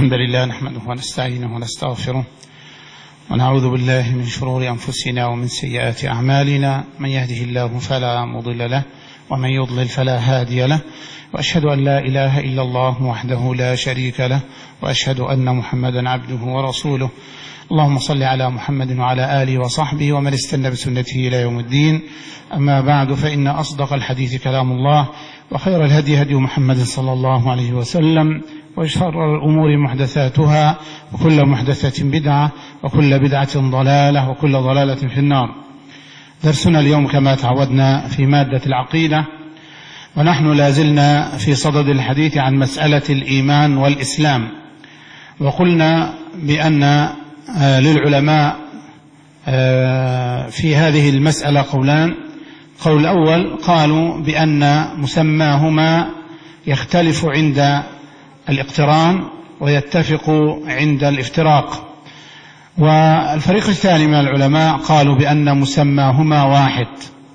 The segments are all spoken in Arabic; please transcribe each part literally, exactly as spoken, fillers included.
الحمد لله نحمده ونستعينه ونستغفره ونعوذ بالله من شرور أنفسنا ومن سيئات أعمالنا، من يهده الله فلا مضل له ومن يضلل فلا هادي له، وأشهد أن لا إله إلا الله وحده لا شريك له، وأشهد أن محمدا عبده ورسوله. اللهم صل على محمد وعلى آله وصحبه ومن استنى بسنته إلى يوم الدين. أما بعد، فإن أصدق الحديث كلام الله، وخير الهدي هدي محمد صلى الله عليه وسلم، وشر الأمور محدثاتها، وكل محدثة بدعة، وكل بدعة ضلالة، وكل ضلالة في النار. درسنا اليوم كما تعودنا في مادة العقيدة، ونحن لازلنا في صدد الحديث عن مسألة الإيمان والإسلام. وقلنا بأن للعلماء في هذه المسألة قولان. قول الأول قالوا بأن مسماهما يختلف عند الاقتران ويتفق عند الافتراق، والفريق الثاني من العلماء قالوا بأن مسماهما واحد.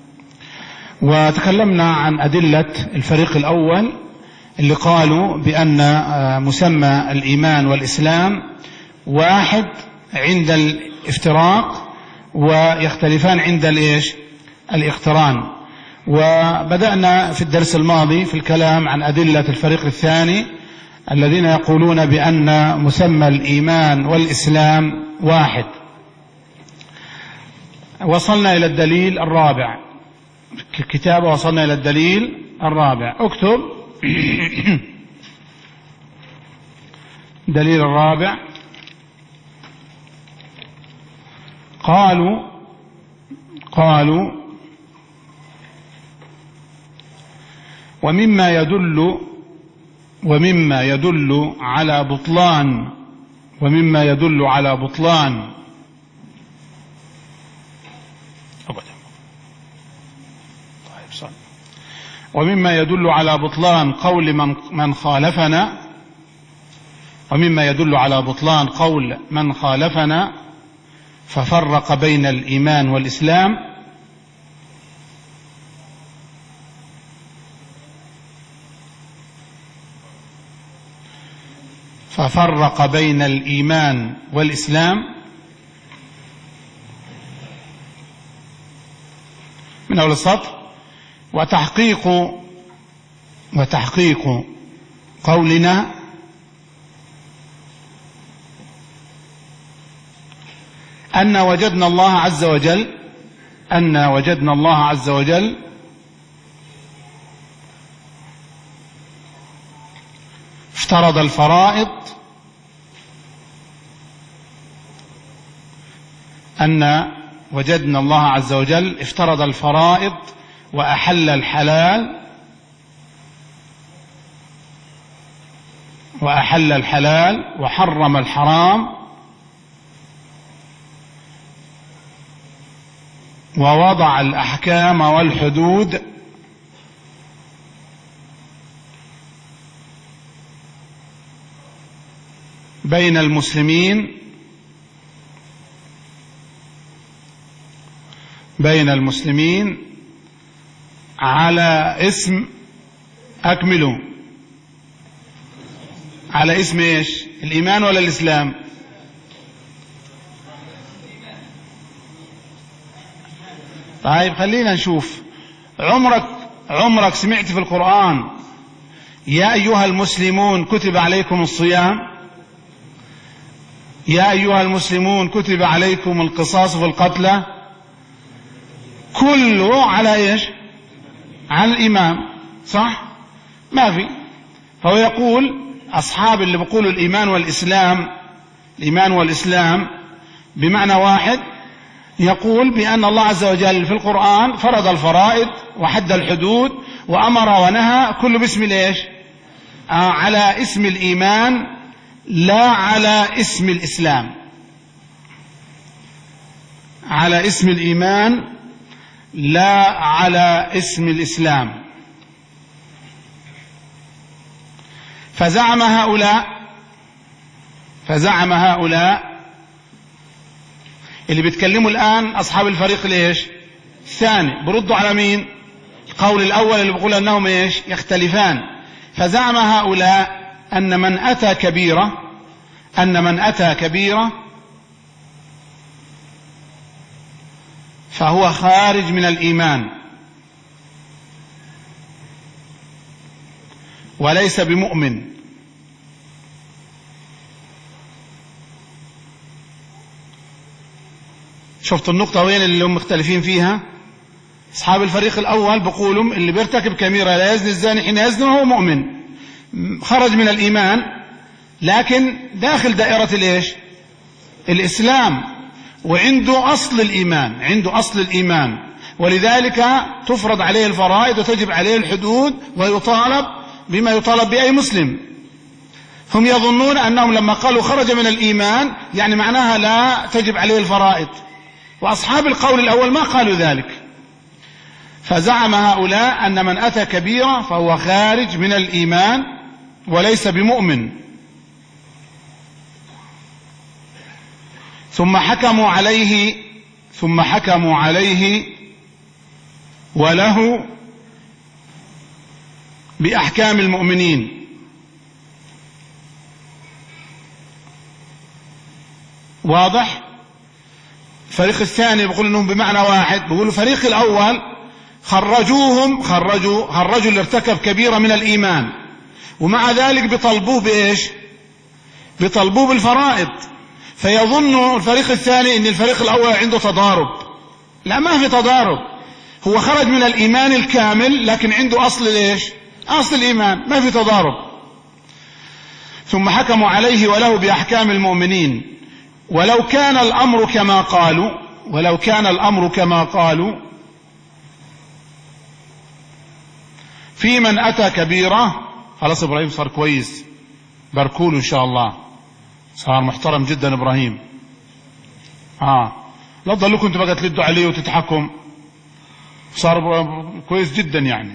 وتكلمنا عن أدلة الفريق الأول اللي قالوا بأن مسمى الإيمان والإسلام واحد عند الافتراق ويختلفان عند الإيش؟ الاقتران. وبدأنا في الدرس الماضي في الكلام عن أدلة الفريق الثاني الذين يقولون بأن مسمى الإيمان والإسلام واحد. وصلنا إلى الدليل الرابع في الكتاب، وصلنا إلى الدليل الرابع. اكتب دليل الرابع. قالوا قالوا ومما يدل ومما يدل على بطلان ومما يدل على بطلان ومما يدل على بطلان قول من من خالفنا ومما يدل على بطلان قول من خالفنا ففرق بين الإيمان والإسلام ففرق بين الإيمان والإسلام من أول السطر. وتحقيق وتحقيق قولنا أن وجدنا الله عز وجل أن وجدنا الله عز وجل افترض الفرائض أن وجدنا الله عز وجل افترض الفرائض وأحل الحلال وأحل الحلال وحرم الحرام ووضع الأحكام والحدود بين المسلمين بين المسلمين على اسم أكملوا على اسم ايش؟ الإيمان ولا الإسلام؟ طيب خلينا نشوف. عمرك عمرك سمعت في القرآن يا أيها المسلمون كتب عليكم الصيام؟ يا أيها المسلمون كتب عليكم القصاص في القتلى؟ كله على ايش؟ على الإيمان، صح؟ ما في. فهو يقول أصحاب اللي بيقولوا الإيمان والإسلام الإيمان والإسلام بمعنى واحد، يقول بأن الله عز وجل في القرآن فرض الفرائض وحد الحدود وأمر ونهى، كله باسم الايش؟ آه على اسم الإيمان لا على اسم الإسلام. على اسم الإيمان لا على اسم الإسلام. فزعم هؤلاء فزعم هؤلاء اللي بيتكلموا الآن أصحاب الفريق ليش الثاني بردوا على مين؟ القول الأول اللي بيقول أنهم إيش يختلفان. فزعم هؤلاء أن من أتى كبيرة أن من أتى كبيرة فهو خارج من الإيمان وليس بمؤمن. شفت النقطة وين اللي هم مختلفين فيها؟ أصحاب الفريق الأول بيقولوا اللي بيرتكب كبيرة لا يزني الزاني حين يزني وهو مؤمن، خرج من الإيمان لكن داخل دائرة الإيش؟ الإسلام، وعنده أصل الإيمان، عنده أصل الإيمان، ولذلك تفرض عليه الفرائض وتجب عليه الحدود ويطالب بما يطالب بأي مسلم. هم يظنون أنهم لما قالوا خرج من الإيمان يعني معناها لا تجب عليه الفرائض، وأصحاب القول الأول ما قالوا ذلك. فزعم هؤلاء أن من أتى كبيرة فهو خارج من الإيمان وليس بمؤمن. ثم حكموا عليه ثم حكموا عليه وله بأحكام المؤمنين. واضح؟ الفريق الثاني بيقول انهم بمعنى واحد، بيقولوا الفريق الاول خرجوهم خرجوا خرجوا اللي ارتكب كبيرة من الايمان، ومع ذلك بيطالبوه بايش؟ بيطالبوه بالفرائض، فيظن الفريق الثاني ان الفريق الاول عنده تضارب. لا، ما في تضارب، هو خرج من الايمان الكامل لكن عنده اصل ايش؟ اصل الايمان، ما في تضارب. ثم حكموا عليه وله باحكام المؤمنين. ولو كان الأمر كما قالوا ولو كان الأمر كما قالوا في من أتى كبيرة، خلاص إبراهيم صار كويس، باركول إن شاء الله، صار محترم جدا إبراهيم. آه لا تضلوا انتوا بقى تلدوا عليه وتتحكم، صار كويس جدا يعني.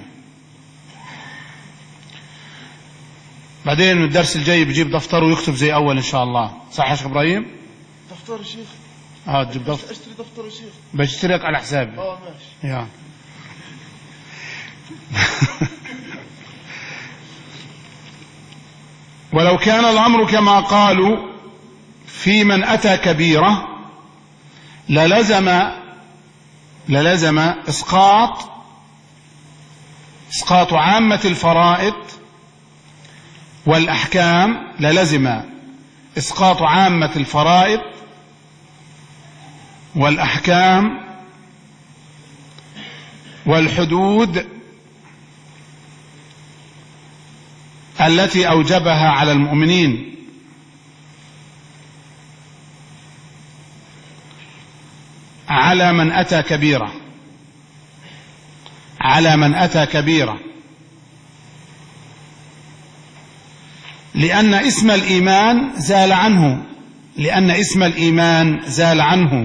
بعدين الدرس الجاي بجيب دفتر ويكتب زي أول إن شاء الله. صح يا شيخ إبراهيم؟ دفتر يا شيخ. اه تجيب دفتر. اشتري دفتر يا شيخ. بشتريك على حسابي. اه ماشي. يا ولو كان الأمر كما قالوا في من أتى كبيرة للزم للزم إسقاط إسقاط عامة الفرائض والأحكام للزم إسقاط عامة الفرائض والأحكام والحدود التي أوجبها على المؤمنين، على من أتى كبيرة على من أتى كبيرة لأن اسم الإيمان زال عنه لأن اسم الإيمان زال عنه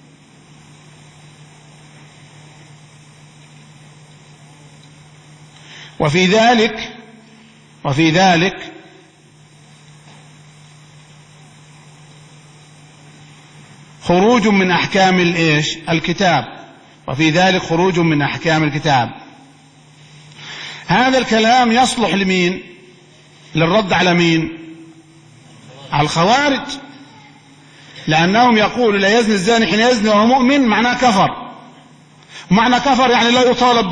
وفي ذلك وفي ذلك خروج من أحكام الإيش؟ الكتاب. وفي ذلك خروج من أحكام الكتاب. هذا الكلام يصلح لمين؟ للرد على مين؟ على الخوارج، لأنهم يقولوا لا يزني الزاني حين يزني وهو مؤمن، معناه كفر. ومعنى كفر يعني لا يطالب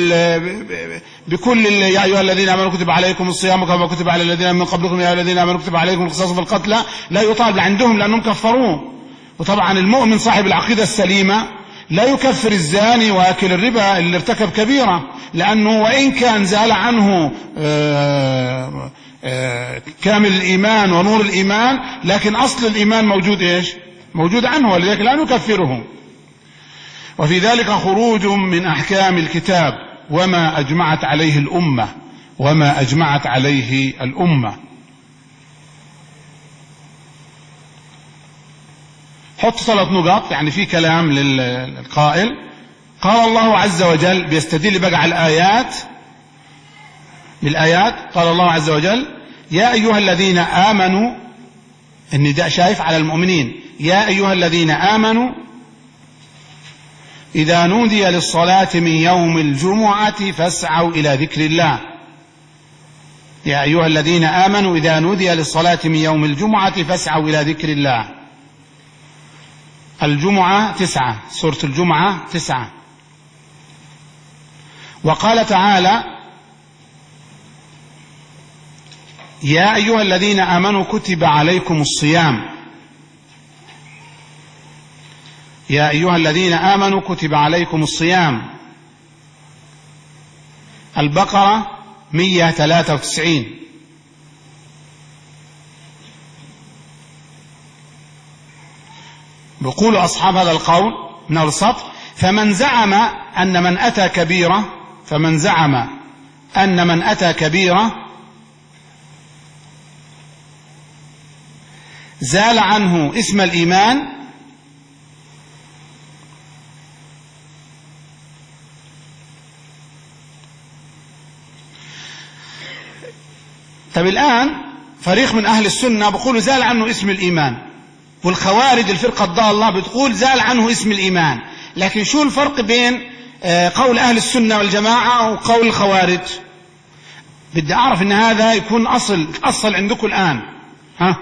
بكل يا أيها الذين آمنوا كتب عليكم الصيام كما كتب على الذين من قبلكم يا أيها الذين آمنوا كتب عليكم القصاص في القتلى، لا يطالب عندهم لأنهم كفروه. وطبعا المؤمن صاحب العقيدة السليمة لا يكفر الزاني واكل الربا اللي ارتكب كبيرة، لأنه وإن كان زال عنه آآ آآ كامل الإيمان ونور الإيمان، لكن أصل الإيمان موجود إيش؟ موجود عنه، ولذلك لا نكفره. وفي ذلك خروج من أحكام الكتاب وما أجمعت عليه الأمة وما أجمعت عليه الأمة. حط ثلاث نقاط، يعني في كلام للقائل. قال الله عز وجل، بيستدل بقى على الآيات بالآيات. قال الله عز وجل يا أيها الذين آمنوا، النداء شايف على المؤمنين، يا أيها الذين آمنوا إذا نودي للصلاة من يوم الجمعة فاسعوا إلى ذكر الله. يا أيها الذين آمنوا إذا نودي للصلاة من يوم الجمعة فاسعوا إلى ذكر الله. الجمعة تسعة، سورة الجمعة تسعة. وقال تعالى يا أيها الذين آمنوا كتب عليكم الصيام. يا أيها الذين آمنوا كتب عليكم الصيام. البقرة مئة وثلاثة وتسعين. يقول أصحاب هذا القول من السطر فمن زعم أن من أتى كبيرة فمن زعم أن من أتى كبيرة زال عنه اسم الإيمان طب الآن فريق من أهل السنة بيقولوا زال عنه اسم الإيمان، والخوارج الفرقة الضالة بتقول زال عنه اسم الإيمان. لكن شو الفرق بين قول أهل السنة والجماعة وقول الخوارج؟ بدي أعرف إن هذا يكون أصل أصل عندكم الآن. ها؟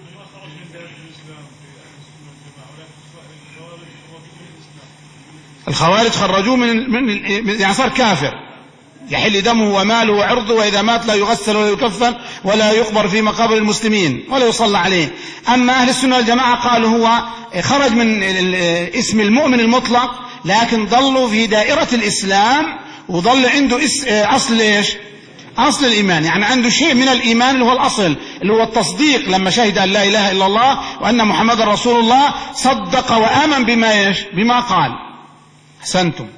الخوارج خرجوه من من يعني صار كافر، يحل دمه وماله وعرضه، وإذا مات لا يغسل ولا يكفن ولا يقبر في مقابر المسلمين ولا يصلى عليه. أما أهل السنة والجماعة قالوا هو خرج من اسم المؤمن المطلق، لكن ظلوا في دائرة الإسلام وظل عنده أصل إيش؟ أصل الإيمان، يعني عنده شيء من الإيمان اللي هو الأصل اللي هو التصديق. لما شهد أن لا إله إلا الله وأن محمد رسول الله صدق وآمن بما إيش؟ بما قال. أحسنتم.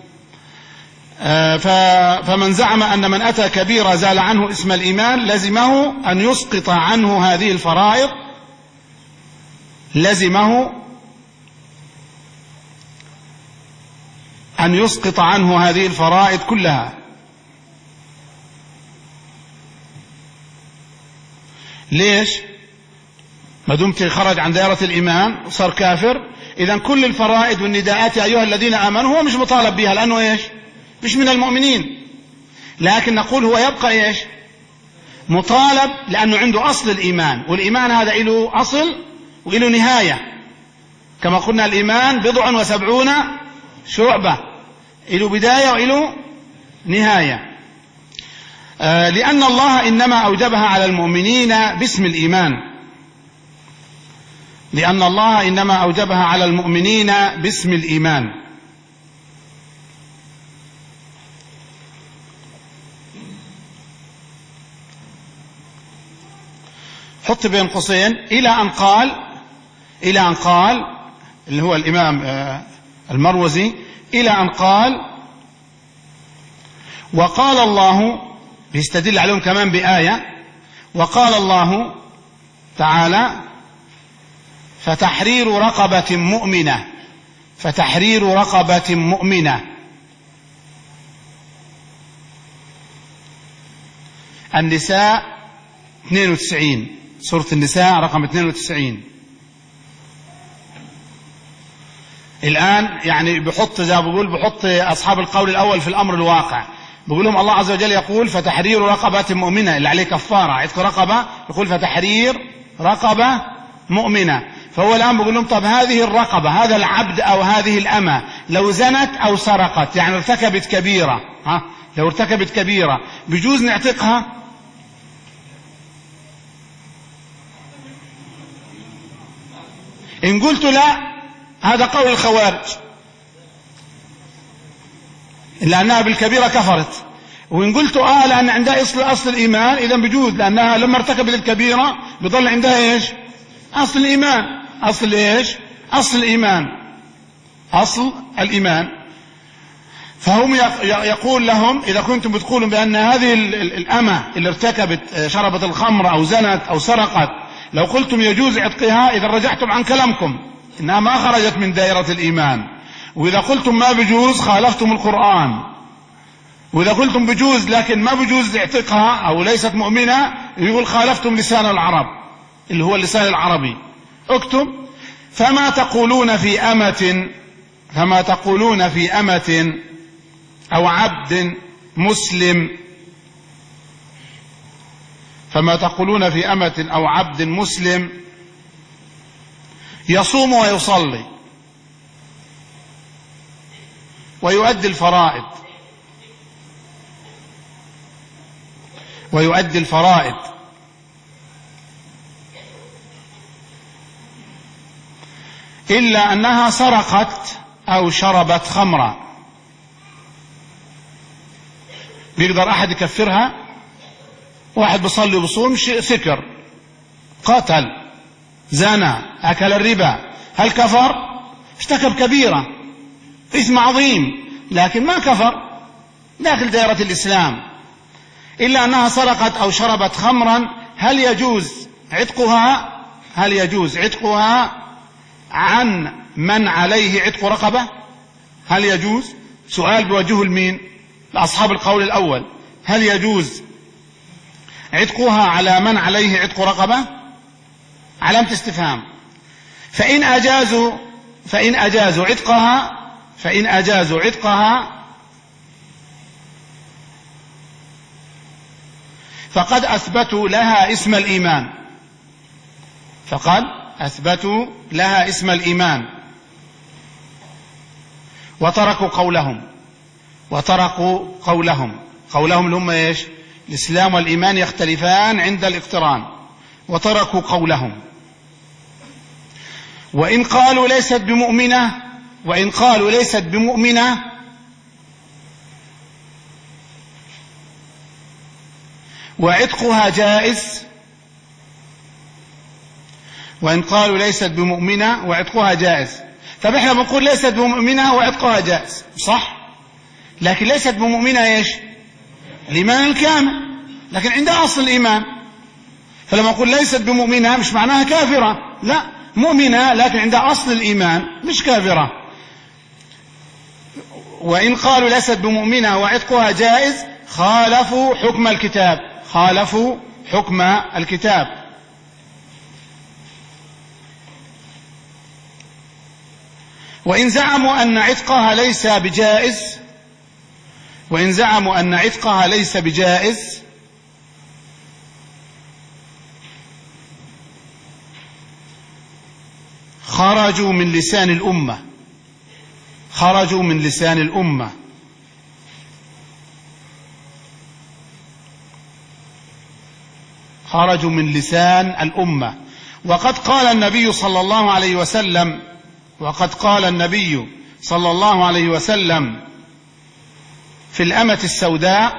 فمن زعم أن من أتى كبيرة زال عنه اسم الإيمان لزمه أن يسقط عنه هذه الفرائض، لزمه أن يسقط عنه هذه الفرائض كلها. ليش؟ ما دمت خرج عن دائرة الإيمان وصار كافر، إذن كل الفرائض والنداءات يا أيها الذين آمنوا هو مش مطالب بها، لأنه إيش؟ مش من المؤمنين. لكن نقول هو يبقى إيش؟ مطالب، لأنه عنده أصل الإيمان، والإيمان هذا له أصل وله نهاية. كما قلنا الإيمان بضع وسبعون شعبة، له بداية وله نهاية. آه لأن الله إنما أوجبها على المؤمنين باسم الإيمان، لأن الله إنما أوجبها على المؤمنين باسم الإيمان. حط بين قوسين إلى أن قال إلى أن قال اللي هو الإمام المروزي إلى أن قال وقال الله، بيستدل عليهم كمان بآية، وقال الله تعالى فتحرير رقبة مؤمنة، فتحرير رقبة مؤمنة. النساء اثنين وتسعين، سورة النساء رقم اثنين وتسعين. الآن يعني بحط زي ما بقول بحط أصحاب القول الأول في الأمر الواقع، بقول لهم الله عز وجل يقول فتحرير رقبة مؤمنة اللي عليه كفارة عتق رقبة، يقول فتحرير رقبة مؤمنة. فهو الآن بقول لهم طب هذه الرقبة، هذا العبد أو هذه الأمة لو زنت أو سرقت يعني ارتكبت كبيرة، ها لو ارتكبت كبيرة بجوز نعتقها؟ إن قلت لا هذا قول الخوارج لأنها بالكبيرة كفرت، وإن قلت آه لأن عندها أصل أصل الإيمان إذا بجوز، لأنها لما ارتكبت الكبيرة بضل عندها إيش؟ أصل الإيمان. أصل إيش؟ أصل الإيمان، أصل الإيمان. فهم يقول لهم إذا كنتم بتقولوا بأن هذه الأمة اللي ارتكبت شربت الخمر أو زنت أو سرقت لو قلتم يجوز عتقها إذا رجعتم عن كلامكم إنها ما خرجت من دائرة الإيمان، وإذا قلتم ما بجوز خالفتم القرآن، وإذا قلتم بجوز لكن ما بجوز اعتقها أو ليست مؤمنة يقول خالفتم لسان العرب اللي هو اللسان العربي. اكتب فما تقولون في أمة، فما تقولون في أمة أو عبد مسلم فما تقولون في أمة أو عبد مسلم يصوم ويصلي ويؤدي الفرائض ويؤدي الفرائض إلا أنها سرقت أو شربت خمرا، بيقدر أحد يكفرها؟ واحد بيصلي وبصوم سكر، قتل، زنى، أكل الربا، هل كفر؟ ارتكب كبيرة، إثم عظيم، لكن ما كفر، داخل دائرة الإسلام. إلا أنها سرقت أو شربت خمرا، هل يجوز عتقها؟ هل يجوز عتقها عن من عليه عتق رقبة؟ هل يجوز؟ سؤال بوجهه لمين؟ لأصحاب القول الأول. هل يجوز عتقها على من عليه عتق رقبة؟ علامة استفهام. فإن أجازوا فإن أجازوا عتقها فإن أجازوا عتقها فقد أثبتوا لها اسم الإيمان فقد أثبتوا لها اسم الإيمان وتركوا قولهم وتركوا قولهم قولهم اللي هم إيش؟ الإسلام والإيمان يختلفان عند الاقتران، وتركوا قولهم. وإن قالوا ليست بمؤمنة وإن قالوا ليست بمؤمنة وعتقها جائز وإن قالوا ليست بمؤمنة وعتقها جائز. طب احنا بنقول ليست بمؤمنة وعتقها جائز، صح؟ لكن ليست بمؤمنة ايش؟ الإيمان الكامل، لكن عندها أصل الإيمان. فلما نقول ليست بمؤمنة مش معناها كافرة، لا، مؤمنة لكن عندها أصل الإيمان، مش كافرة. وإن قالوا ليست بمؤمنة وعتقها جائز خالفوا حكم الكتاب خالفوا حكم الكتاب وإن زعموا أن عتقها ليس بجائز وإن زعموا أن عتقها ليس بجائز خرجوا من لسان الأمة خرجوا من لسان الأمة خرجوا من لسان الأمة وقد قال النبي صلى الله عليه وسلم وقد قال النبي صلى الله عليه وسلم في الأمة السوداء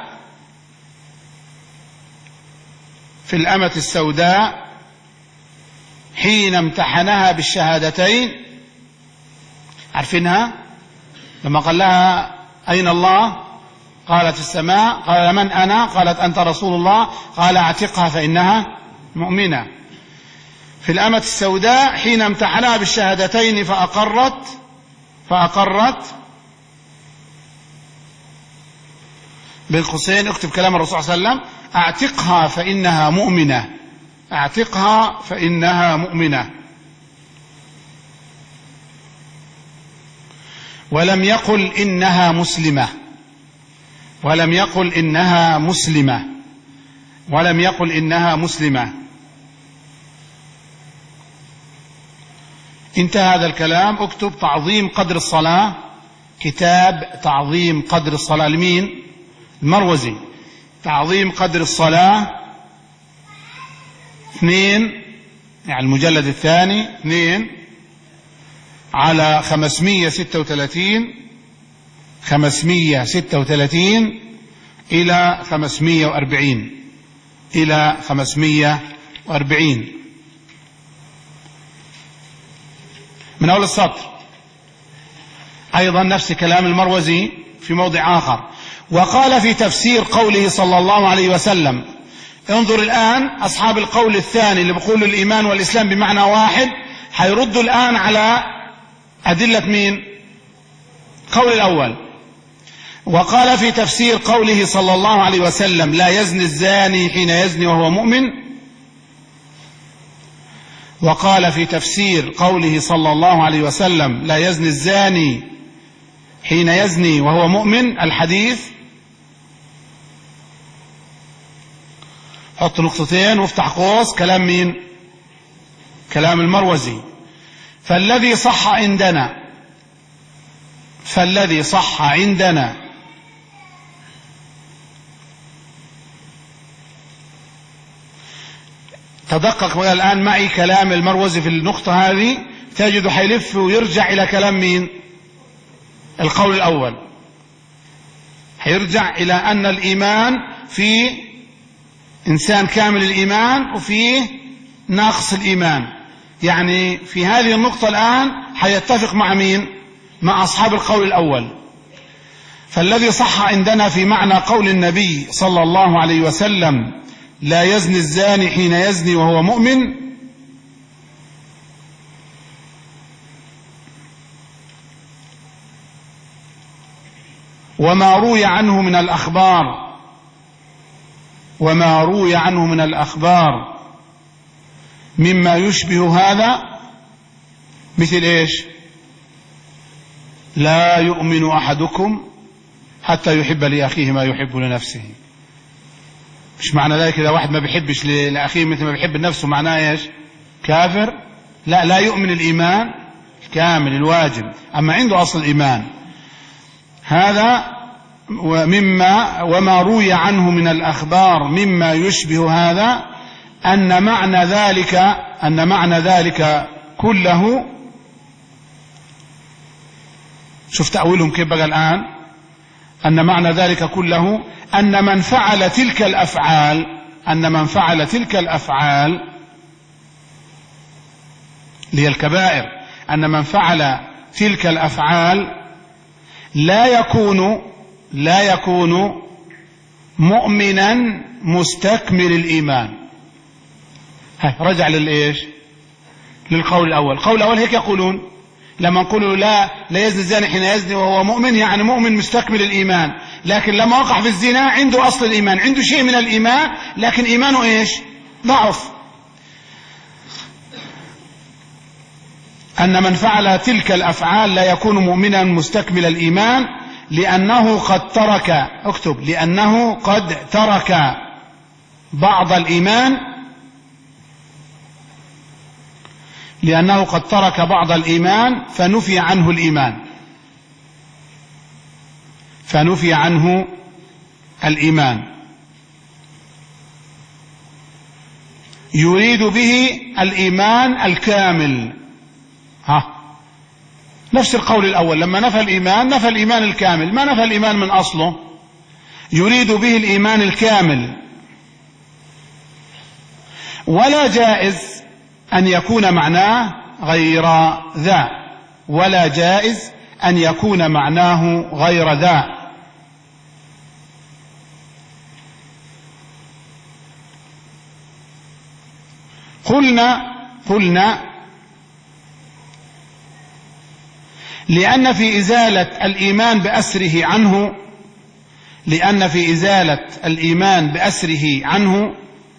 في الأمة السوداء حين امتحنها بالشهادتين، عارفينها؟ لما قال لها أين الله؟ قالت السماء. قال من أنا؟ قالت أنت رسول الله. قال اعتقها فإنها مؤمنة. في الأمة السوداء حين امتحنها بالشهادتين فأقرت فأقرت بالقوسين اكتب كلام الرسول صلى الله عليه وسلم: اعتقها فإنها مؤمنة اعتقها فإنها مؤمنة. ولم يقل إنها مسلمة ولم يقل إنها مسلمة ولم يقل إنها مسلمة. انتهى هذا الكلام. اكتب تعظيم قدر الصلاة، كتاب تعظيم قدر الصلاة لمين؟ المروزي. تعظيم قدر الصلاة اثنين، يعني المجلد الثاني اثنين على خمسمية ستة وثلاثين خمسمية ستة وثلاثين إلى خمسمية وأربعين إلى خمسمية وأربعين من أول السطر. أيضا نفس كلام المروزي في موضع آخر. وقال في تفسير قوله صلى الله عليه وسلم، انظر الآن أصحاب القول الثاني اللي بيقولوا الإيمان والإسلام بمعنى واحد حيردوا الآن على أدلة مين؟ قول الأول. وقال في تفسير قوله صلى الله عليه وسلم: لا يزني الزاني حين يزني وهو مؤمن. وقال في تفسير قوله صلى الله عليه وسلم: لا يزني الزاني حين يزني وهو مؤمن، الحديث. حط نقطتين وافتح قوس، كلام مين؟ كلام المروزي. فالذي صح عندنا فالذي صح عندنا تدقق بقى الآن معي كلام المروزي في النقطة هذه، تجد حيلف ويرجع إلى كلام مين؟ القول الأول. حيرجع إلى أن الإيمان في إنسان كامل الإيمان وفي ناقص الإيمان. يعني في هذه النقطة الآن حيتفق مع مين؟ مع أصحاب القول الأول. فالذي صح عندنا في معنى قول النبي صلى الله عليه وسلم: لا يزني الزاني حين يزني وهو مؤمن، وما روي عنه من الأخبار وما روي عنه من الأخبار مما يشبه هذا، مثل إيش؟ لا يؤمن أحدكم حتى يحب لأخيه ما يحب لنفسه. مش معنى ذلك إذا واحد ما بيحبش لأخيه مثل ما بيحب لنفسه معناه إيش؟ كافر؟ لا، لا يؤمن الإيمان الكامل الواجب، أما عنده أصل الإيمان. هذا ومما وما روي عنه من الأخبار مما يشبه هذا، أن معنى ذلك أن معنى ذلك كله، شوف تأويلهم كيف بقى الآن، أن معنى ذلك كله أن من فعل تلك الأفعال أن من فعل تلك الأفعال اللي هي الكبائر، أن من فعل تلك الأفعال لا يكون لا يكون مؤمنا مستكمل الإيمان. هاي رجع للإيش؟ للقول الأول. القول الأول هيك يقولون لما نقولوا لا لا يزني الزاني حين يزني وهو مؤمن، يعني مؤمن مستكمل الإيمان، لكن لما وقع في الزنا عنده أصل الإيمان، عنده شيء من الإيمان، لكن إيمانه إيش؟ ضعف. أن من فعل تلك الأفعال لا يكون مؤمنا مستكمل الإيمان، لأنه قد ترك اكتب لأنه قد ترك بعض الإيمان لأنه قد ترك بعض الإيمان فنفي عنه الإيمان فنفي عنه الإيمان يريد به الإيمان الكامل. ها نفس القول الأول، لما نفى الإيمان نفى الإيمان الكامل، ما نفى الإيمان من أصله، يريد به الإيمان الكامل. ولا جائز أن يكون معناه غير ذا ولا جائز أن يكون معناه غير ذا. قلنا قلنا لأن في إزالة الإيمان بأسره عنه لأن في إزالة الإيمان بأسره عنه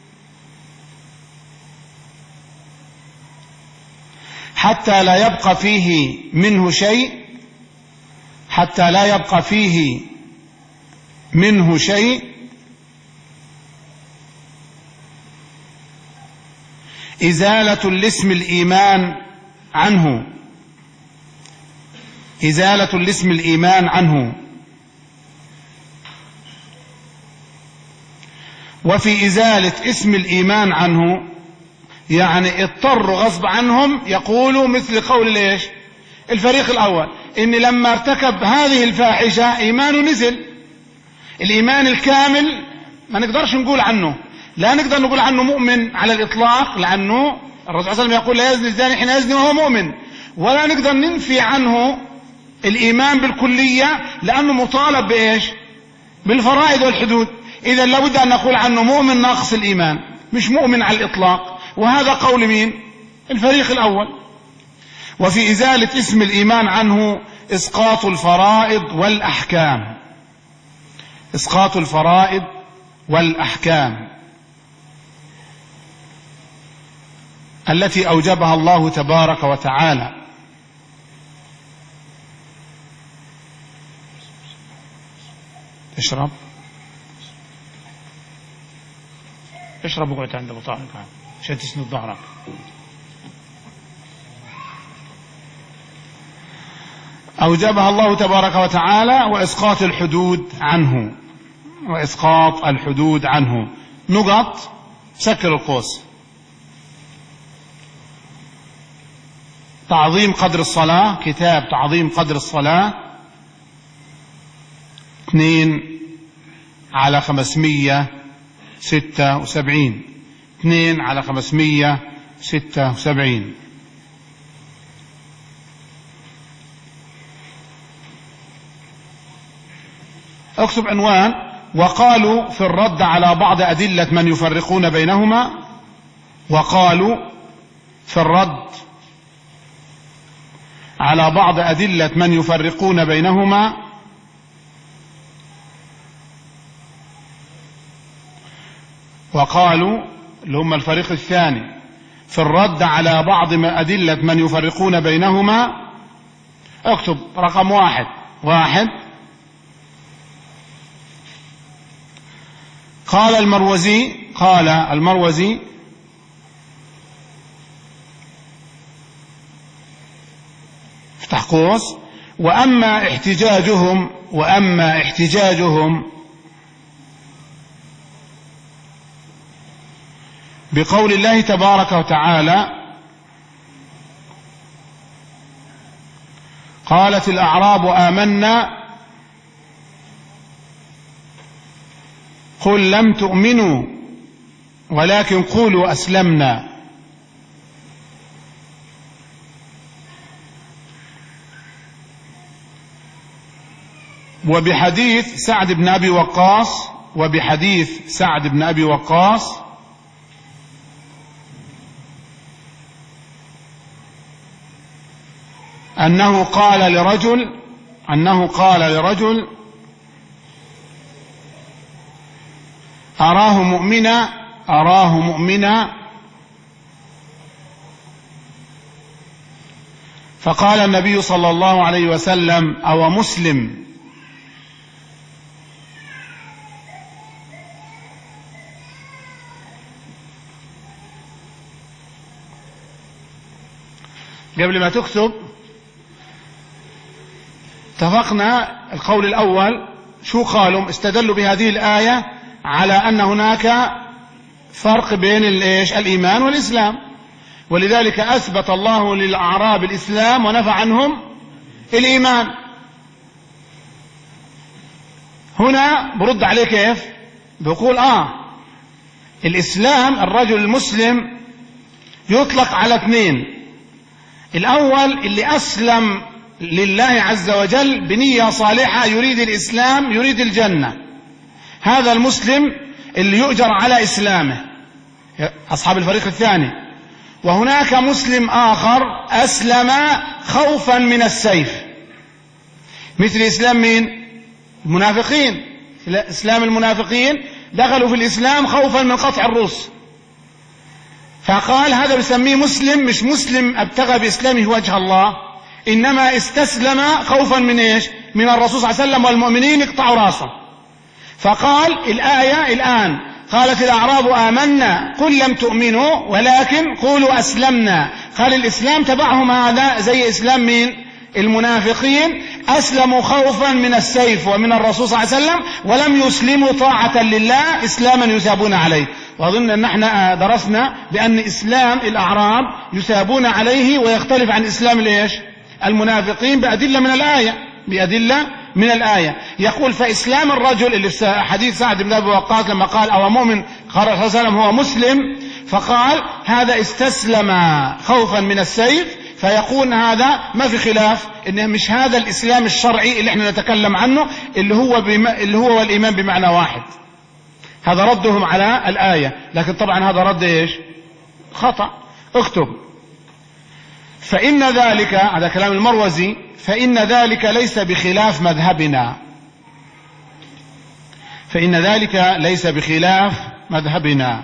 حتى لا يبقى فيه منه شيء حتى لا يبقى فيه منه شيء إزالة الاسم الإيمان عنه إزالة الاسم الإيمان عنه وفي إزالة اسم الإيمان عنه يعني اضطروا غصب عنهم يقولوا مثل قول ليش الفريق الأول، إن لما ارتكب هذه الفاحشة إيمانه نزل. الإيمان الكامل ما نقدرش نقول عنه، لا نقدر نقول عنه مؤمن على الإطلاق، لأنه الرسول صلى الله عليه وسلم يقول لا يزني الزاني حين يزني وهو مؤمن، ولا نقدر ننفي عنه الإيمان بالكلية لأنه مطالب بإيش؟ بالفرائض والحدود. إذا لابد أن نقول عنه مؤمن ناقص الإيمان، مش مؤمن على الإطلاق، وهذا قول مين؟ الفريق الأول. وفي إزالة اسم الإيمان عنه إسقاط الفرائض والأحكام إسقاط الفرائض والأحكام التي أوجبها الله تبارك وتعالى. اشرب اشرب وقعد عند أبو طارق عشان تسند ظهرك. أوجبها الله تبارك وتعالى، وإسقاط الحدود عنه، وإسقاط الحدود عنه. نقط، سكر القوس. تعظيم قدر الصلاة، كتاب تعظيم قدر الصلاة، اثنين على خمسمية ستة وسبعين، اثنين على خمسمية ستة وسبعين. اكتب عنوان: وقالوا في الرد على بعض أدلة من يفرقون بينهما. وقالوا في الرد على بعض أدلة من يفرقون بينهما. وقالوا اللي هم الفريق الثاني في الرد على بعض أدلة من يفرقون بينهما. اكتب رقم واحد واحد قال المروزي قال المروزي افتح قوس: وأما احتجاجهم وأما احتجاجهم بقول الله تبارك وتعالى: قالت الأعراب آمنا قل لم تؤمنوا ولكن قولوا أسلمنا. وبحديث سعد بن أبي وقاص وبحديث سعد بن أبي وقاص أنه قال لرجل أنه قال لرجل أراه مؤمنا أراه مؤمنا فقال النبي صلى الله عليه وسلم: أو مسلم؟ قبل ما تكتب اتفقنا القول الأول شو قالوا؟ استدلوا بهذه الآية على أن هناك فرق بين الإيش؟ الإيمان والإسلام، ولذلك أثبت الله للأعراب الإسلام ونفى عنهم الإيمان. هنا برد عليه كيف؟ بيقول آه الإسلام الرجل المسلم يطلق على اثنين: الأول اللي أسلم لله عز وجل بنية صالحة، يريد الإسلام يريد الجنة، هذا المسلم اللي يؤجر على إسلامه، أصحاب الفريق الثاني. وهناك مسلم آخر أسلم خوفا من السيف، مثل إسلام مين؟ المنافقين. إسلام المنافقين دخلوا في الإسلام خوفا من قطع الرؤوس، فقال هذا بسميه مسلم، مش مسلم ابتغى بإسلامه وجه الله، إنما استسلم خوفا من إيش؟ من الرسول صلى الله عليه وسلم والمؤمنين يقطعوا راسه. فقال الآية الآن قالت الأعراب آمنا قل لم تؤمنوا ولكن قولوا أسلمنا. قال الإسلام تبعهم هذا زي إسلام مين؟ المنافقين، أسلموا خوفا من السيف ومن الرسول صلى الله عليه وسلم ولم يسلموا طاعة لله إسلاما يثابون عليه. وأظن أن احنا درسنا بأن إسلام الأعراب يثابون عليه ويختلف عن إسلام الإيش؟ المنافقين بأدلة من الآية بأدلة من الآية. يقول فإسلام الرجل اللي في حديث سعد بن أبي وقاص لما قال أو مؤمن قال الرسول صلى الله عليه وسلم هو مسلم، فقال هذا استسلم خوفا من السيف، فيقول هذا ما في خلاف إنه مش هذا الإسلام الشرعي اللي احنا نتكلم عنه اللي هو بما اللي هو والإيمان بمعنى واحد. هذا ردهم على الآية، لكن طبعا هذا رد إيش؟ خطأ. اكتب فإن ذلك، هذا كلام المروزي، فإن ذلك ليس بخلاف مذهبنا، فإن ذلك ليس بخلاف مذهبنا،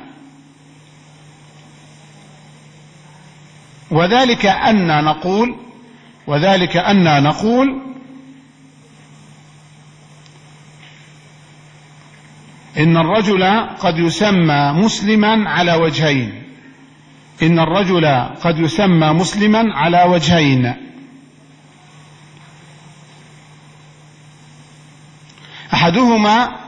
وذلك أن نقول وذلك أن نقول إن الرجل قد يسمى مسلما على وجهين إن الرجل قد يسمى مسلما على وجهين أحدهما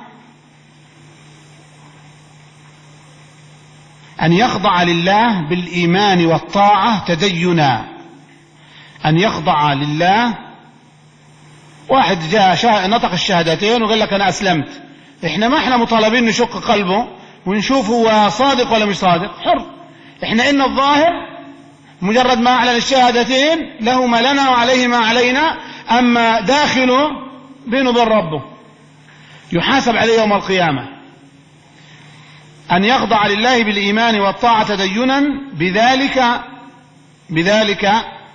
أن يخضع لله بالإيمان والطاعة تدينا، أن يخضع لله. واحد جاء نطق الشهادتين وقال لك أنا أسلمت، إحنا ما إحنا مطالبين نشق قلبه ونشوف هو صادق ولا مش صادق، حر. إحنا إن الظاهر مجرد ما أعلن الشهادتين له ما لنا وعليه ما علينا، أما داخله بينه وبين ربه يحاسب عليه يوم القيامة. أن يخضع لله بالإيمان والطاعة تدينا بذلك بذلك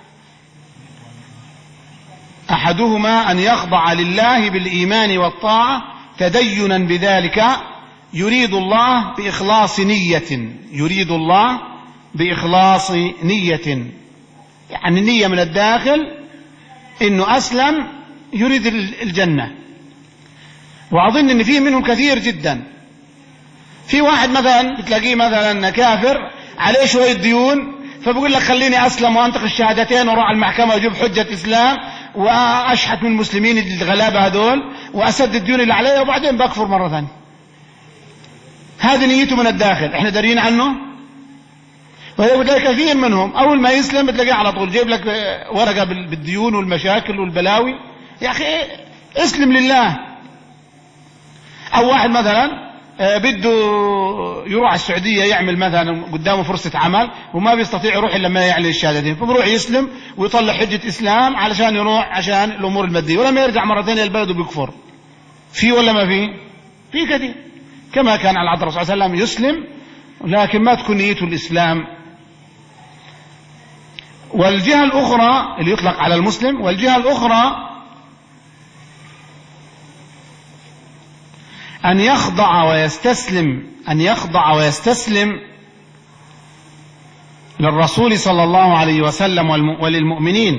أحدهما أن يخضع لله بالإيمان والطاعة تدينا بذلك يريد الله بإخلاص نية يريد الله بإخلاص نية يعني النية من الداخل إنه أسلم يريد الجنة. وأظن إن فيه منهم كثير جدا. في واحد مثلا بتلاقيه مثلا كافر عليه شوية ديون، فبقول لك خليني أسلم وأنطق الشهادتين وأروح على المحكمة وأجيب حجة إسلام وأشحت من المسلمين الغلابة هذول وأسد الديون اللي عليه وبعدين بكفر مرة ثانية. هذه نيته من الداخل، إحنا دارين عنه. وده كثير منهم أول ما يسلم بتلاقيه على طول جايب لك ورقة بالديون والمشاكل والبلاوي. يا أخي اسلم لله. أو واحد مثلا بده يروح السعودية يعمل مثلا قدامه فرصة عمل وما بيستطيع يروح إلا ما يعلن الشهادتين، فبروح يسلم ويطلع حجة إسلام علشان يروح عشان الأمور المادية، ولما يرجع مرة ثانية البلد وبيكفر. في ولا ما في؟ في كثير. كما كان على عهد الرسول صلى الله عليه وسلم يسلم لكن ما تكون نيته الإسلام. والجهة الأخرى اللي يطلق على المسلم، والجهة الأخرى أن يخضع ويستسلم أن يخضع ويستسلم للرسول صلى الله عليه وسلم وللمؤمنين،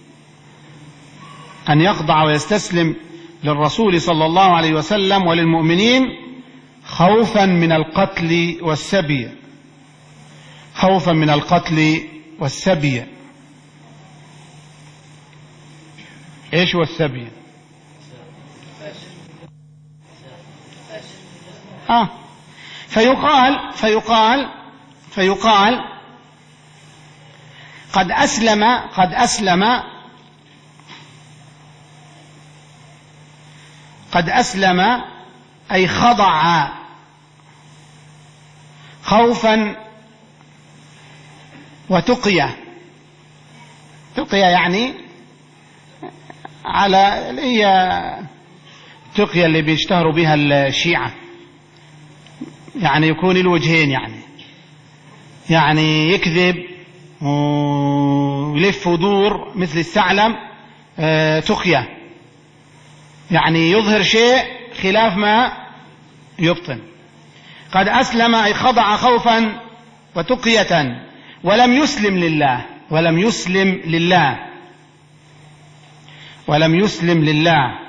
أن يخضع ويستسلم للرسول صلى الله عليه وسلم وللمؤمنين خوفا من القتل والسبي خوفا من القتل والسبي. إيش هو السبي؟ آه. فيقال فيقال فيقال قد أسلم قد أسلم قد أسلم أي خضع خوفا وتقية. تقية يعني على هي تقية اللي بيشتهروا بها الشيعة، يعني يكون الوجهين، يعني يعني يكذب ويلف ودور مثل الثعلب. آه تقية يعني يظهر شيء خلاف ما يبطن. قد أسلم أي خضع خوفا وتقية ولم يسلم لله ولم يسلم لله ولم يسلم لله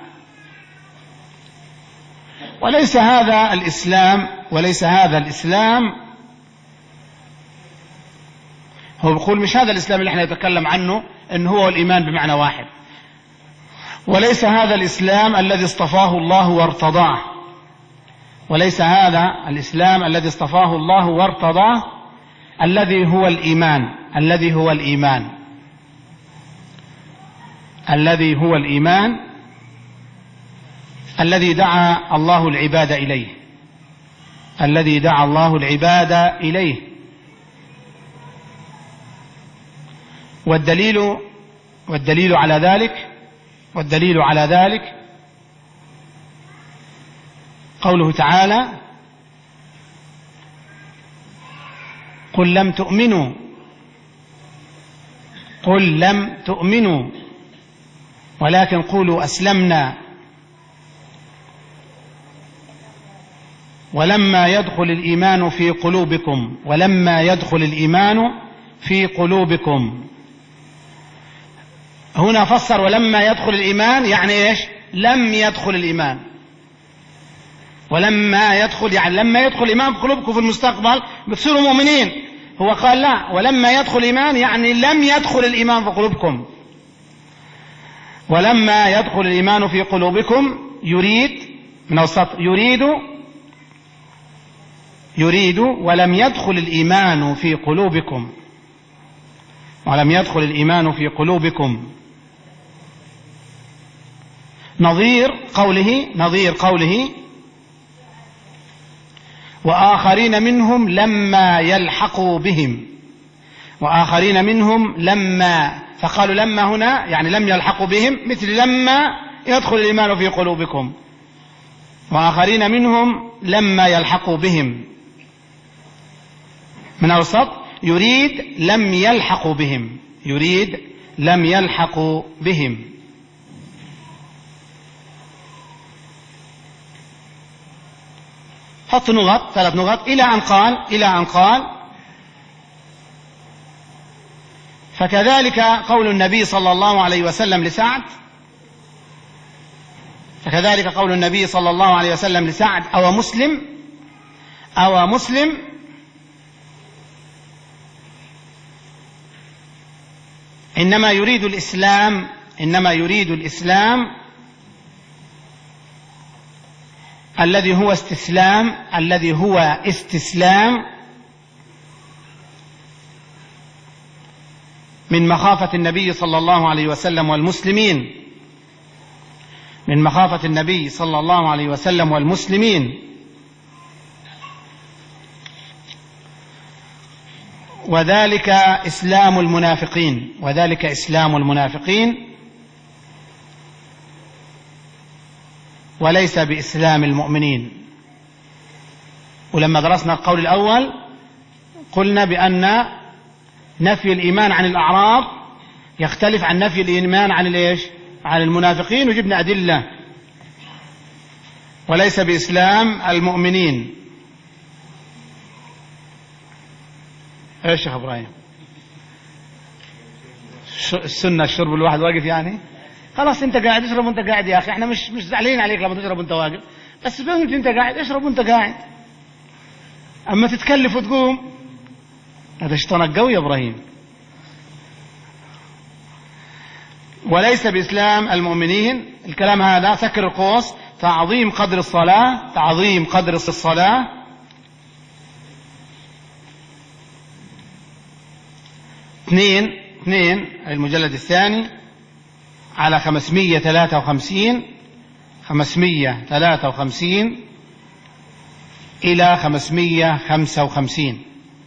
وليس هذا الإسلام وليس هذا الإسلام هو بيقول مش هذا الإسلام اللي احنا نتكلم عنه إن هو الإيمان بمعنى واحد. وليس هذا الإسلام الذي اصطفاه الله وارتضاه وليس هذا الإسلام الذي اصطفاه الله وارتضاه الذي هو الإيمان الذي هو الإيمان الذي هو الإيمان الذي دعا الله العباد إليه الذي دعا الله العباد إليه. والدليل والدليل على ذلك والدليل على ذلك قوله تعالى: قل لم تؤمنوا قل لم تؤمنوا ولكن قولوا أسلمنا ولما يدخل الإيمان في قلوبكم ولما يدخل الإيمان في قلوبكم. هنا فسر ولما يدخل الإيمان يعني إيش؟ لم يدخل الإيمان، ولما يدخل يعني لما يدخل الإيمان في قلوبكم في المستقبل بتصيروا مؤمنين. هو قال لا، ولما يدخل الإيمان يعني لم يدخل الإيمان في قلوبكم. ولما يدخل الإيمان في قلوبكم يريد من السطر يريد يريد ولم يدخل الإيمان في قلوبكم ولم يدخل الإيمان في قلوبكم نظير قوله نظير قوله وآخرين منهم لما يلحقوا بهم. وآخرين منهم لما، فقالوا لما هنا يعني لم يلحقوا بهم مثل لما يدخل الإيمان في قلوبكم. وآخرين منهم لما يلحقوا بهم من الوسط يريد لم يلحقوا بهم يريد لم يلحقوا بهم. حط نقط ثلاث نقط إلى أن قال إلى أن قال فكذلك قول النبي صلى الله عليه وسلم لسعد فكذلك قول النبي صلى الله عليه وسلم لسعد أو مسلم أو مسلم إنما يريد الإسلام إنما يريد الإسلام الذي هو استسلام الذي هو استسلام من مخافة النبي صلى الله عليه وسلم والمسلمين من مخافة النبي صلى الله عليه وسلم والمسلمين وذلك إسلام المنافقين وذلك إسلام المنافقين وليس بإسلام المؤمنين. ولما درسنا القول الأول قلنا بأن نفي الإيمان عن الأعراب يختلف عن نفي الإيمان عن الإيش؟ عن المنافقين، وجبنا أدلة. وليس بإسلام المؤمنين. ايش يا ابراهيم؟ السنة الشرب الواحد واقف يعني؟ خلاص انت قاعد اشرب وانت قاعد يا اخي، احنا مش مش زعلانين عليك لما تشرب وانت واقف، بس فهمت انت قاعد اشرب وانت قاعد. اما تتكلف وتقوم هذا شيطانك قوي يا ابراهيم. وليس بإسلام المؤمنين، الكلام هذا سكر القوس، تعظيم قدر الصلاة تعظيم قدر الصلاة اثنين اثنين المجلد الثاني على خمسمية ثلاثة وخمسين خمسمية ثلاثة وخمسين إلى خمسمية خمسة وخمسين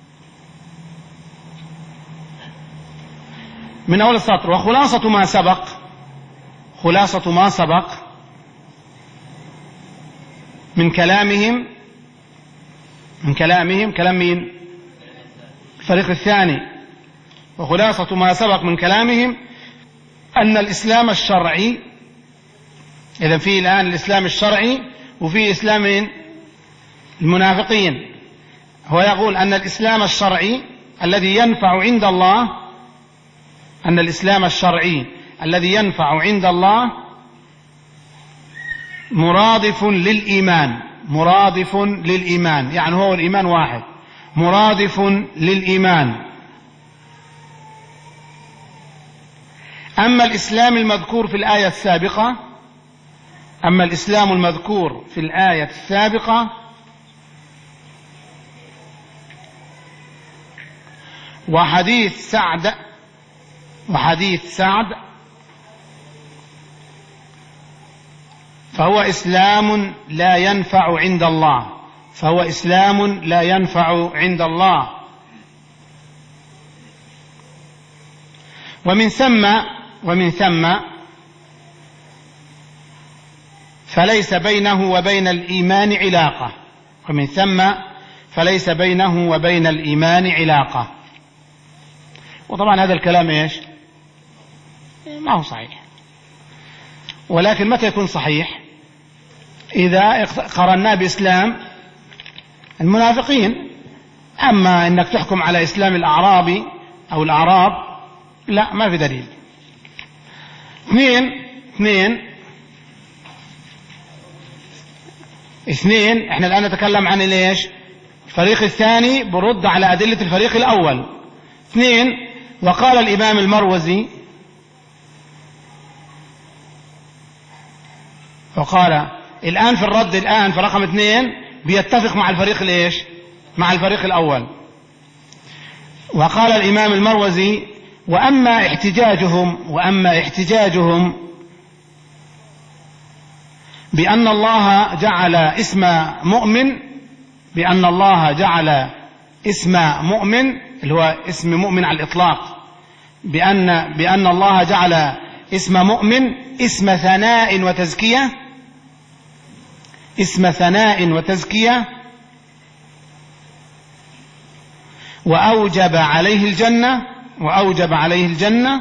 من أول السطر. وخلاصة ما سبق خلاصة ما سبق من كلامهم من كلامهم كلام مين؟ الفريق الثاني. وخلاصة ما سبق من كلامهم أن الإسلام الشرعي، إذا في الآن الإسلام الشرعي وفي إسلام المنافقين. هو يقول أن الإسلام الشرعي الذي ينفع عند الله أن الإسلام الشرعي الذي ينفع عند الله مرادف للإيمان مرادف للإيمان يعني هو الإيمان واحد، مرادف للإيمان. أما الإسلام المذكور في الآية السابقة أما الإسلام المذكور في الآية السابقة وحديث سعد وحديث سعد فهو إسلام لا ينفع عند الله فهو إسلام لا ينفع عند الله. ومن ثم ومن ثم فليس بينه وبين الإيمان علاقة ومن ثم فليس بينه وبين الإيمان علاقة. وطبعا هذا الكلام إيش؟ ما هو صحيح. ولكن متى يكون صحيح؟ إذا قرناه بإسلام المنافقين. أما إنك تحكم على إسلام الأعرابي أو الأعراب لا، ما في دليل. اثنين اثنين اثنين، احنا الآن نتكلم عن ليش الفريق الثاني برد على أدلة الفريق الأول. اثنين، وقال الإمام المروزي وقال الآن في الرد الآن في رقم اثنين بيتفق مع الفريق ليش مع الفريق الأول. وقال الإمام المروزي وأما احتجاجهم وأما احتجاجهم بأن الله جعل اسم مؤمن بأن الله جعل اسم مؤمن اللي هو اسم مؤمن على الإطلاق بأن بأن الله جعل اسم مؤمن اسم ثناء وتزكية اسم ثناء وتزكية وأوجب عليه الجنة وأوجب عليه الجنة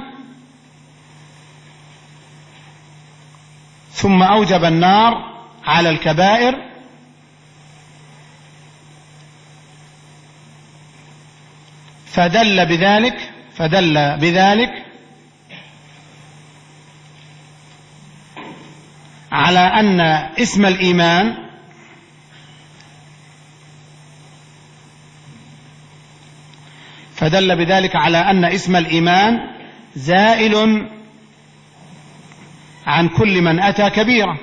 ثم أوجب النار على الكبائر فدل بذلك فدل بذلك على أن اسم الإيمان فدل بذلك على أن اسم الإيمان زائل عن كل من أتى كبيرة.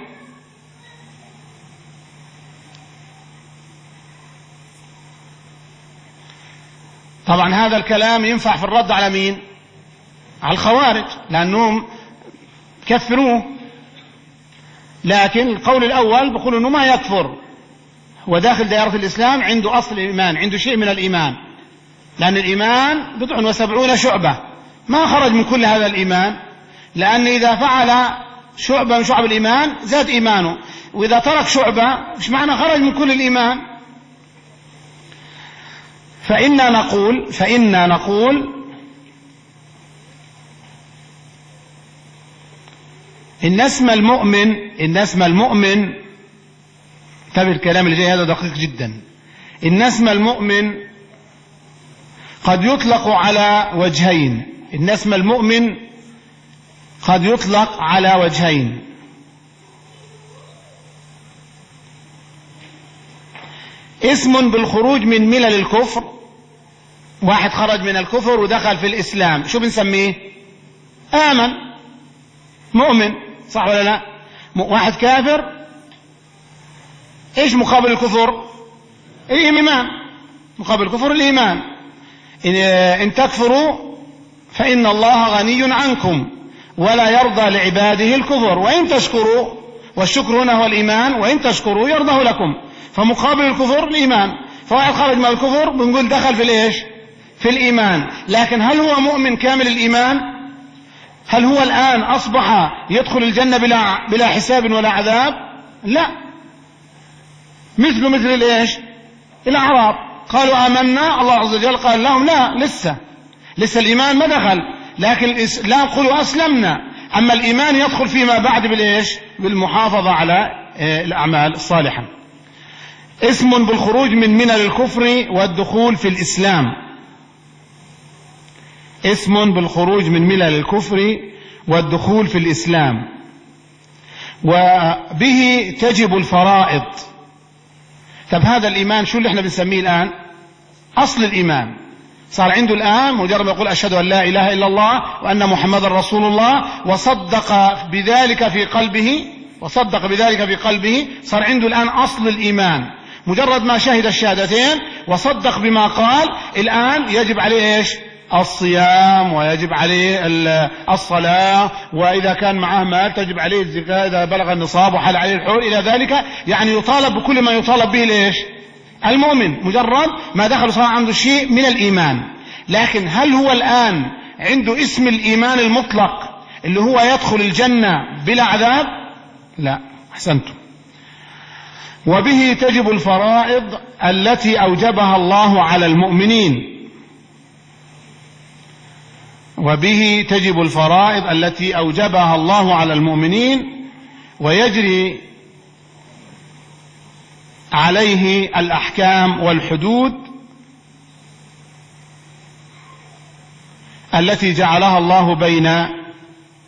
طبعا هذا الكلام ينفع في الرد على مين؟ على الخوارج لأنهم كفروه، لكن القول الأول بيقول أنه ما يكفر، هو داخل دائرة الإسلام، عنده أصل الإيمان، عنده شيء من الإيمان، لأن الإيمان بضع وسبعون شعبة، ما خرج من كل هذا الإيمان، لأن إذا فعل شعبة من شعب الإيمان زاد إيمانه، وإذا ترك شعبة مش معنى خرج من كل الإيمان. فإنا نقول فإنا نقول إن اسم المؤمن إن اسم المؤمن تابع الكلام اللي جاي هذا دقيق جدا. إن اسم المؤمن قد يطلق على وجهين إن اسم المؤمن قد يطلق على وجهين. اسم بالخروج من ملل الكفر، واحد خرج من الكفر ودخل في الإسلام، شو بنسميه؟ آمن، مؤمن، صح ولا لا؟ واحد كافر، ايش مقابل الكفر؟ الإيمان، مقابل الكفر الإيمان. إن تكفروا فإن الله غني عنكم ولا يرضى لعباده الكفر وإن تشكروا، والشكر هنا هو الإيمان، وإن تشكروا يرضه لكم، فمقابل الكفر الإيمان. فواحد خرج من الكفر بنقول دخل في الإيش؟ في الإيمان. لكن هل هو مؤمن كامل الإيمان؟ هل هو الآن أصبح يدخل الجنة بلا, بلا حساب ولا عذاب؟ لا، مثل مثل الإيش؟ الأعراب قالوا آمنا، الله عز وجل قال لهم لا، لسه لسه الإيمان ما دخل، لكن الإسلام قلوا أسلمنا. أما الإيمان يدخل فيما بعد بالإيش؟ بالمحافظة على الأعمال الصالحة. اسم بالخروج من ملل الكفر والدخول في الإسلام، اسم بالخروج من ملل الكفر والدخول في الإسلام، وبه تجب الفرائض. طب هذا الإيمان شو اللي احنا بنسميه الآن؟ أصل الإيمان. صار عنده الآن مجرد ما يقول أشهد أن لا إله إلا الله وأن محمد رسول الله وصدق بذلك في قلبه وصدق بذلك في قلبه صار عنده الآن أصل الإيمان. مجرد ما شهد الشهادتين وصدق بما قال، الآن يجب عليه إيش؟ الصيام، ويجب عليه الصلاة، وإذا كان معه مال تجب عليه الزكاة إذا بلغ النصاب وحال عليه الحول إلى ذلك. يعني يطالب بكل ما يطالب به ليش؟ المؤمن مجرد ما دخل صار عنده شيء من الإيمان. لكن هل هو الآن عنده اسم الإيمان المطلق اللي هو يدخل الجنة بلا عذاب؟ لا، أحسنتم. وبه تجب الفرائض التي أوجبها الله على المؤمنين، وبه تجب الفرائض التي أوجبها الله على المؤمنين ويجري عليه الأحكام والحدود التي جعلها الله بين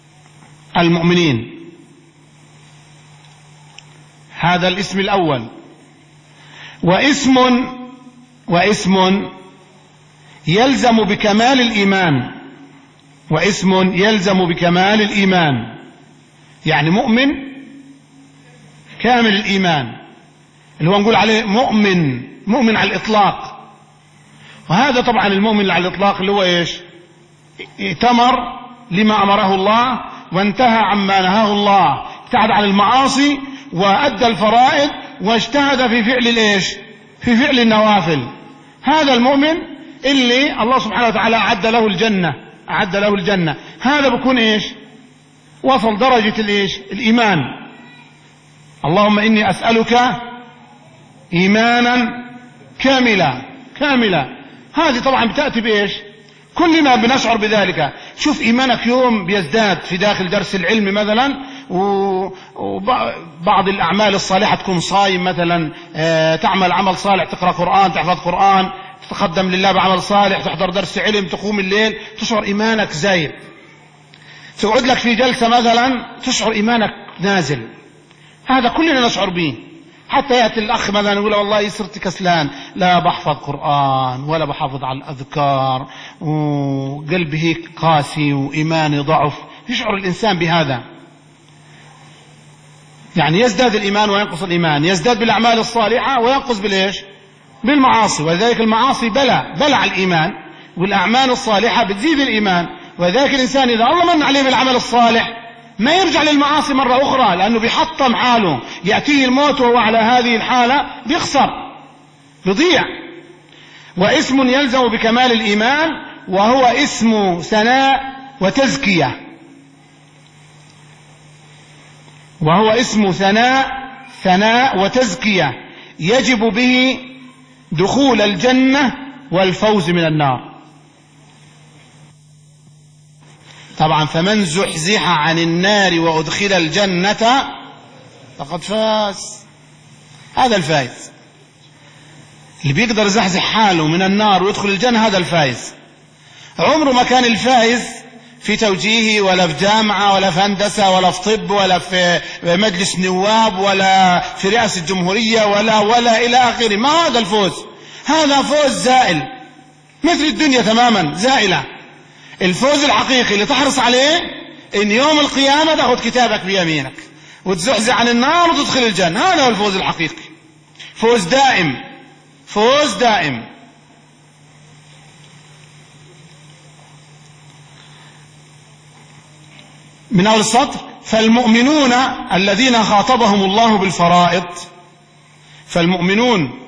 المؤمنين. هذا الاسم الأول واسم واسم يلزم بكمال الإيمان، واسم يلزم بكمال الإيمان، يعني مؤمن كامل الإيمان، اللي هو نقول عليه مؤمن، مؤمن على الإطلاق. وهذا طبعا المؤمن على الإطلاق اللي هو إيش؟ ائتمر لما أمره الله وانتهى عما نهاه الله، ابتعد عن المعاصي وأدى الفرائض واجتهد في فعل الإيش؟ في فعل النوافل. هذا المؤمن اللي الله سبحانه وتعالى أعد له الجنة، أعد له الجنة. هذا بكون إيش؟ وصل درجة الإيش؟ الإيمان. اللهم إني أسألك إيمانا كاملا كاملا. هذه طبعا بتأتي بإيش؟ كلنا بنشعر بذلك. شوف إيمانك يوم بيزداد في داخل درس العلم مثلا، وبعض الأعمال الصالحة تكون صايم مثلا، تعمل عمل صالح، تقرأ قرآن، تحفظ قرآن، تتقدم لله بعمل صالح، تحضر درس علم، تقوم الليل، تشعر إيمانك زايد. تقعد لك في جلسة مثلا تشعر إيمانك نازل. هذا كلنا نشعر به. حتى يأتي الأخ مثلا يقول والله صرت كسلان، لا بحفظ قرآن ولا بحافظ على الأذكار، وقلبي هيك قاسي وإيماني ضعف. يشعر الإنسان بهذا. يعني يزداد الإيمان وينقص الإيمان، يزداد بالأعمال الصالحة وينقص بالإيش؟ بالمعاصي. ولذلك المعاصي بلع بلع الإيمان، والأعمال الصالحة بتزيد الإيمان. ولذلك الإنسان إذا الله من عليه بالعمل الصالح ما يرجع للمعاصي مرة أخرى، لأنه بيحطم حاله، يأتيه الموت وهو على هذه الحالة بيخسر، بيضيع. واسم يلزم بكمال الإيمان، وهو اسم ثناء وتزكية، وهو اسم ثناء ثناء وتزكية يجب به دخول الجنة والفوز من النار. طبعا فمن زحزح عن النار وأدخل الجنة فقد فاز. هذا الفائز اللي بيقدر يزحزح حاله من النار ويدخل الجنة، هذا الفائز. عمره ما كان الفائز في توجيهي ولا في جامعة ولا في هندسة ولا في طب ولا في مجلس نواب ولا في رئاسة الجمهورية ولا ولا إلى آخره. ما هذا الفوز، هذا فوز زائل مثل الدنيا تماما زائلة. الفوز الحقيقي اللي تحرص عليه إن يوم القيامة تأخذ كتابك بيمينك وتزحزح عن النار وتدخل الجنة. هذا هو الفوز الحقيقي، فوز دائم، فوز دائم. من أول السطر: فالمؤمنون الذين خاطبهم الله بالفرائض، فالمؤمنون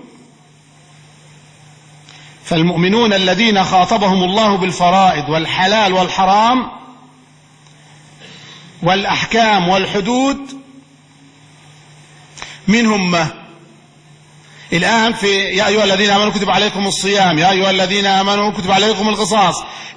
فالمؤمنون الذين خاطبهم الله بالفرائض والحلال والحرام والأحكام والحدود منهم ما الآن في يا أيها الذين آمنوا كتب عليكم الصيام، يا أيها الذين آمنوا كتب عليكم القصاص،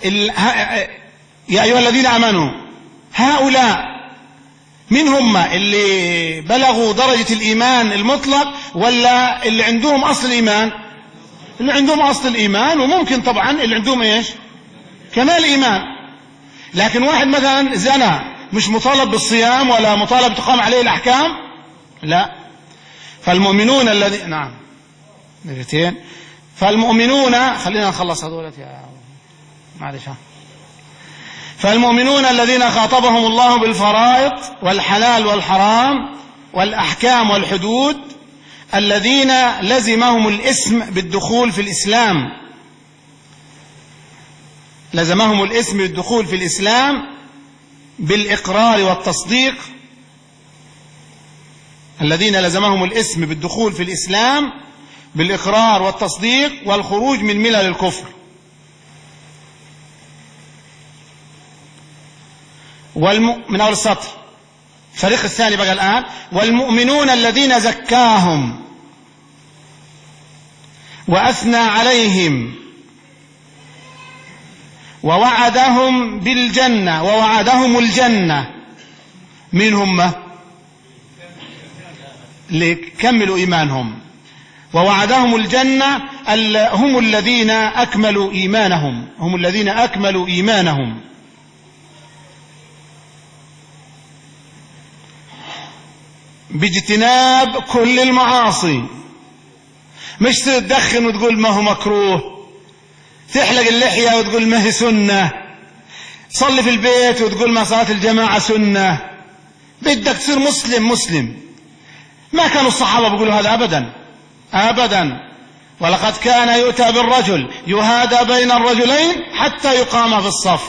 يا أيها الذين آمنوا. هؤلاء منهم اللي بلغوا درجة الإيمان المطلق ولا اللي عندهم أصل الإيمان؟ اللي عندهم أصل الإيمان، وممكن طبعا اللي عندهم إيش؟ كمال إيمان. لكن واحد مثلا زنا مش مطالب بالصيام ولا مطالب تقام عليه الأحكام؟ لا. فالمؤمنون الذي نعم مرتين فالمؤمنون خلينا نخلص هذول يا معلش ها فالمؤمنون الذين خاطبهم الله بالفرائض والحلال والحرام والأحكام والحدود الذين لزمهم الاسم بالدخول في الإسلام لزمهم الاسم بالدخول في الإسلام بالإقرار والتصديق الذين لزمهم الاسم بالدخول في الإسلام بالإقرار والتصديق والخروج من ملل الكفر. والم... من أول السطر الفريق الثاني بقى الآن: والمؤمنون الذين زكاهم وأثنى عليهم ووعدهم بالجنة ووعدهم الجنة منهم ما لكملوا إيمانهم، ووعدهم الجنة هم الذين أكملوا إيمانهم هم الذين أكملوا إيمانهم باجتناب كل المعاصي مش تدخن وتقول ما هو مكروه، تحلق اللحية وتقول ما هي سنة، تصلي في البيت وتقول ما صلاة الجماعة سنة. بدك تصير مسلم مسلم. ما كانوا الصحابة بيقولوا هذا أبدا أبدا. ولقد كان يؤتى بالرجل يهادى بين الرجلين حتى يقام في الصف.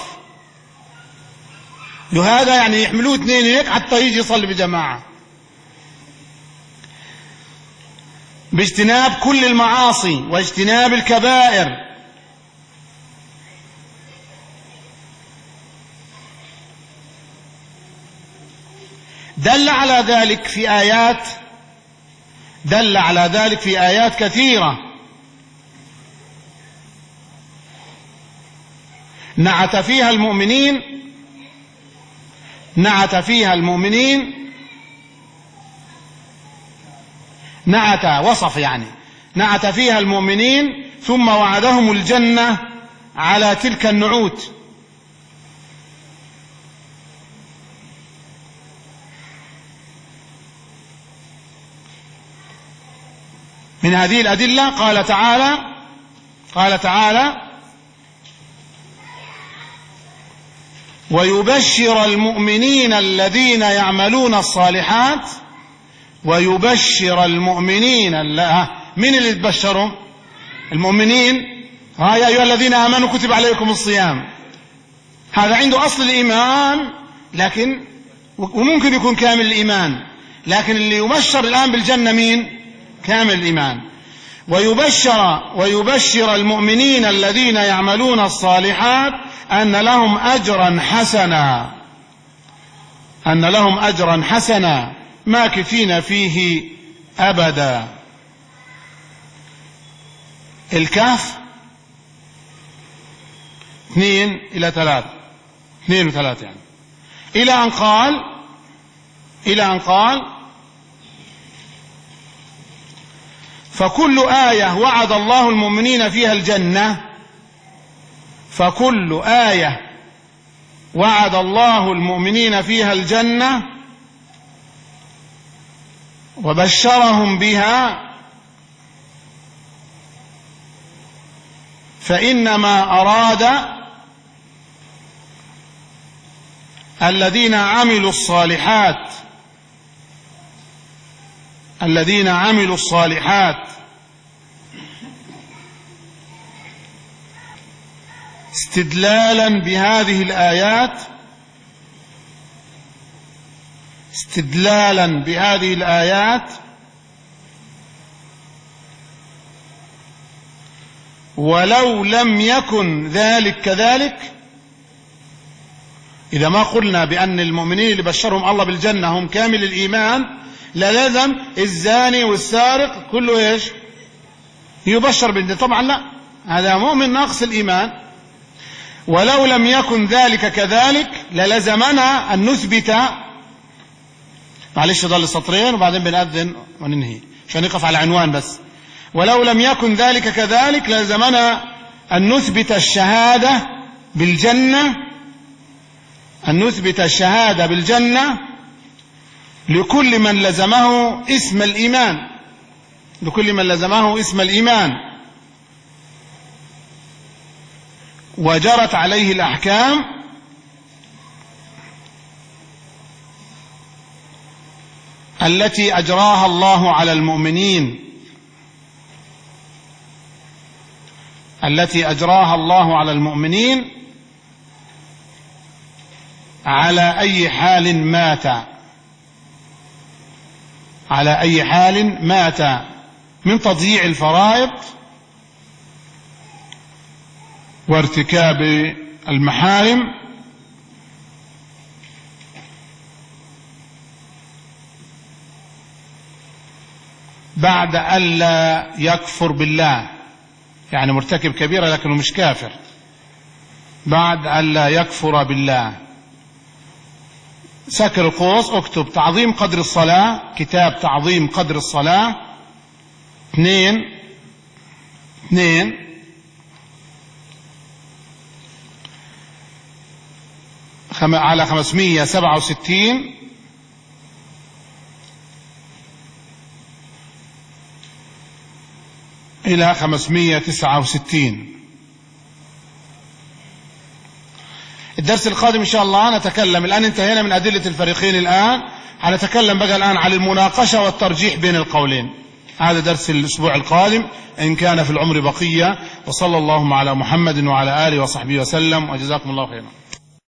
يهادى يعني يحملوه اثنين هيك حتى يجي يصلي بجماعة، باجتناب كل المعاصي واجتناب الكبائر. دل على ذلك في آيات دل على ذلك في آيات كثيرة نعت فيها المؤمنين نعت فيها المؤمنين نعت وصف يعني نعت فيها المؤمنين ثم وعدهم الجنة على تلك النعوت. من هذه الأدلة قال تعالى قال تعالى ويبشر المؤمنين الذين يعملون الصالحات ويبشر المؤمنين من اللي تبشروا المؤمنين. ها يا أيها الذين آمنوا كتب عليكم الصيام. هذا عنده أصل الإيمان، لكن وممكن يكون كامل الإيمان، لكن اللي يبشر الآن بالجنة مين؟ كامل الإيمان. ويبشر ويبشر المؤمنين الذين يعملون الصالحات أن لهم أجرا حسنا أن لهم أجرا حسنا ماكثين فيه أبدا. الكهف اثنين إلى ثلاث اثنين وثلاث يعني إلى أن قال إلى أن قال فكل آية وعد الله المؤمنين فيها الجنة فكل آية وعد الله المؤمنين فيها الجنة وبشرهم بها فإنما أراد الذين عملوا الصالحات الذين عملوا الصالحات استدلالا بهذه الآيات استدلالا بهذه الآيات ولو لم يكن ذلك كذلك. إذا ما قلنا بأن المؤمنين اللي بشرهم الله بالجنة هم كامل الإيمان للازم الزاني والسارق كله إيش يبشر بالجنة؟ طبعا لا، هذا مؤمن ناقص الإيمان. ولو لم يكن ذلك كذلك للزمنا أن نثبت، معلش ضل سطرين وبعدين بنأذن وننهي عشان نقف على عنوان بس. ولو لم يكن ذلك كذلك للزمنا أن نثبت الشهادة بالجنة أن نثبت الشهادة بالجنة لكل من لزمه اسم الإيمان لكل من لزمه اسم الإيمان وجرت عليه الأحكام التي أجراها الله على المؤمنين التي أجراها الله على المؤمنين على أي حال مات على أي حال مات من تضييع الفرائض وارتكاب المحارم بعد ألا يكفر بالله، يعني مرتكب كبيرة لكنه مش كافر، بعد ألا يكفر بالله. ساكر القوس اكتب تعظيم قدر الصلاة، كتاب تعظيم قدر الصلاة اثنين اثنين خم... على خمسمية سبعة وستين إلى خمسمائة وتسعة وستين. الدرس القادم إن شاء الله نتكلم، الآن انتهينا من أدلة الفريقين، الآن هنتكلم بقى الآن عن المناقشة والترجيح بين القولين. هذا درس الأسبوع القادم إن كان في العمر بقية. وصلى اللهم على محمد وعلى آله وصحبه وسلم، وجزاكم الله خيرا.